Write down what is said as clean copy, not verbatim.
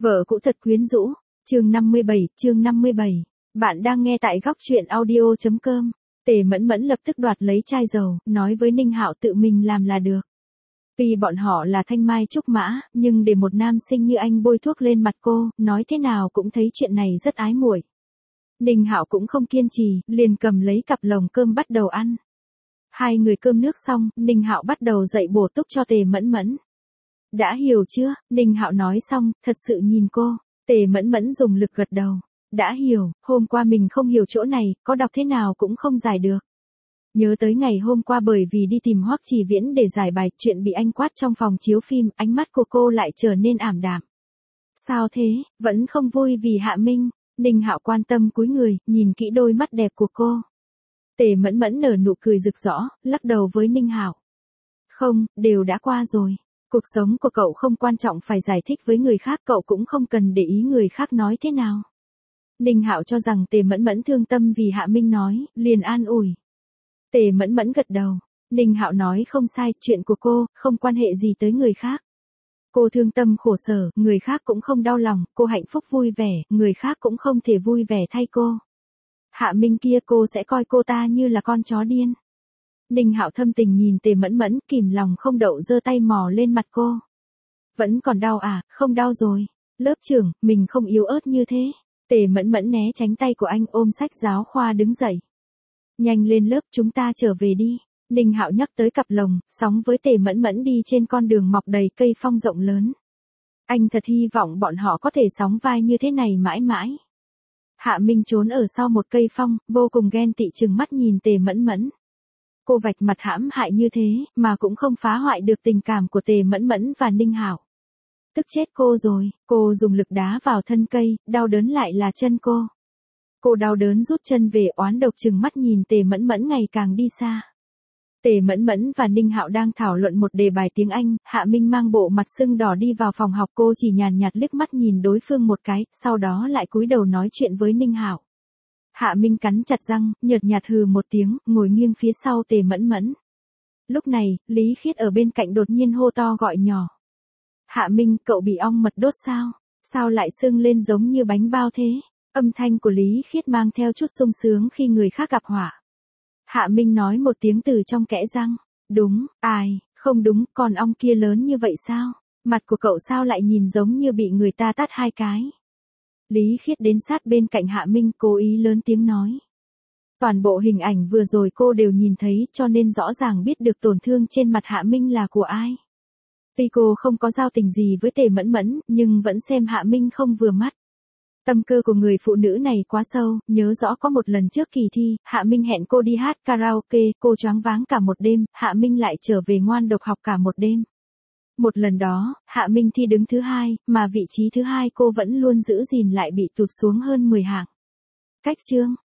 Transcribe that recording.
Vợ cũ thật quyến rũ. Chương 57. Bạn đang nghe tại góc truyện audio.com. Tề Mẫn Mẫn lập tức đoạt lấy chai dầu, nói với Ninh Hạo tự mình làm là được. Vì bọn họ là thanh mai trúc mã, nhưng để một nam sinh như anh bôi thuốc lên mặt cô, nói thế nào cũng thấy chuyện này rất ái muội. Ninh Hạo cũng không kiên trì, liền cầm lấy cặp lồng cơm bắt đầu ăn. Hai người cơm nước xong, Ninh Hạo bắt đầu dạy bổ túc cho Tề Mẫn Mẫn. Đã hiểu chưa? Ninh Hạo nói xong, thật sự nhìn cô. Tề Mẫn Mẫn dùng lực gật đầu. Đã hiểu, hôm qua mình không hiểu chỗ này, có đọc thế nào cũng không giải được. Nhớ tới ngày hôm qua bởi vì đi tìm Hoắc Trì Viễn để giải bài chuyện bị anh quát trong phòng chiếu phim, ánh mắt của cô lại trở nên ảm đạm. Sao thế, vẫn không vui vì Hạ Minh? Ninh Hạo quan tâm cúi người, nhìn kỹ đôi mắt đẹp của cô. Tề Mẫn Mẫn nở nụ cười rực rỡ, lắc đầu với Ninh Hạo. Không, đều đã qua rồi. Cuộc sống của cậu không quan trọng phải giải thích với người khác, cậu cũng không cần để ý người khác nói thế nào. Ninh Hạo cho rằng Tề Mẫn Mẫn thương tâm vì Hạ Minh nói, liền an ủi. Tề Mẫn Mẫn gật đầu. Ninh Hạo nói không sai, chuyện của cô, không quan hệ gì tới người khác. Cô thương tâm khổ sở, người khác cũng không đau lòng, cô hạnh phúc vui vẻ, người khác cũng không thể vui vẻ thay cô. Hạ Minh kia cô sẽ coi cô ta như là con chó điên. Ninh Hạo thâm tình nhìn Tề Mẫn Mẫn, kìm lòng không đậu giơ tay mò lên mặt cô. Vẫn còn đau à? Không đau rồi. Lớp trưởng, mình không yếu ớt như thế. Tề Mẫn Mẫn né tránh tay của anh, ôm sách giáo khoa đứng dậy. Nhanh lên lớp, chúng ta trở về đi. Ninh Hạo nhắc tới cặp lồng, sóng với Tề Mẫn Mẫn đi trên con đường mọc đầy cây phong rộng lớn. Anh thật hy vọng bọn họ có thể sóng vai như thế này mãi mãi. Hạ Minh trốn ở sau một cây phong, vô cùng ghen tị trừng mắt nhìn Tề Mẫn Mẫn. Cô vạch mặt hãm hại như thế, mà cũng không phá hoại được tình cảm của Tề Mẫn Mẫn và Ninh Hạo. Tức chết cô rồi, cô dùng lực đá vào thân cây, đau đớn lại là chân cô. Cô đau đớn rút chân về, oán độc trừng mắt nhìn Tề Mẫn Mẫn ngày càng đi xa. Tề Mẫn Mẫn và Ninh Hạo đang thảo luận một đề bài tiếng Anh, Hạ Minh mang bộ mặt sưng đỏ đi vào phòng học, cô chỉ nhàn nhạt liếc mắt nhìn đối phương một cái, sau đó lại cúi đầu nói chuyện với Ninh Hạo. Hạ Minh cắn chặt răng, nhợt nhạt hừ một tiếng, ngồi nghiêng phía sau Tề Mẫn Mẫn. Lúc này, Lý Khiết ở bên cạnh đột nhiên hô to gọi nhỏ. Hạ Minh, cậu bị ong mật đốt sao? Sao lại sưng lên giống như bánh bao thế? Âm thanh của Lý Khiết mang theo chút sung sướng khi người khác gặp họa. Hạ Minh nói một tiếng từ trong kẽ răng. Đúng, không đúng, còn ong kia lớn như vậy sao? Mặt của cậu sao lại nhìn giống như bị người ta tát hai cái? Lý Khiết đến sát bên cạnh Hạ Minh, cố ý lớn tiếng nói. Toàn bộ hình ảnh vừa rồi cô đều nhìn thấy, cho nên rõ ràng biết được tổn thương trên mặt Hạ Minh là của ai. Tuy cô không có giao tình gì với Tề Mẫn Mẫn, nhưng vẫn xem Hạ Minh không vừa mắt. Tâm cơ của người phụ nữ này quá sâu, nhớ rõ có một lần trước kỳ thi, Hạ Minh hẹn cô đi hát karaoke, cô choáng váng cả một đêm, Hạ Minh lại trở về ngoan độc học cả một đêm. Một lần đó, Hạ Minh thi đứng thứ 2, mà vị trí thứ 2 cô vẫn luôn giữ gìn lại bị tụt xuống hơn 10 hạng. Cách chương,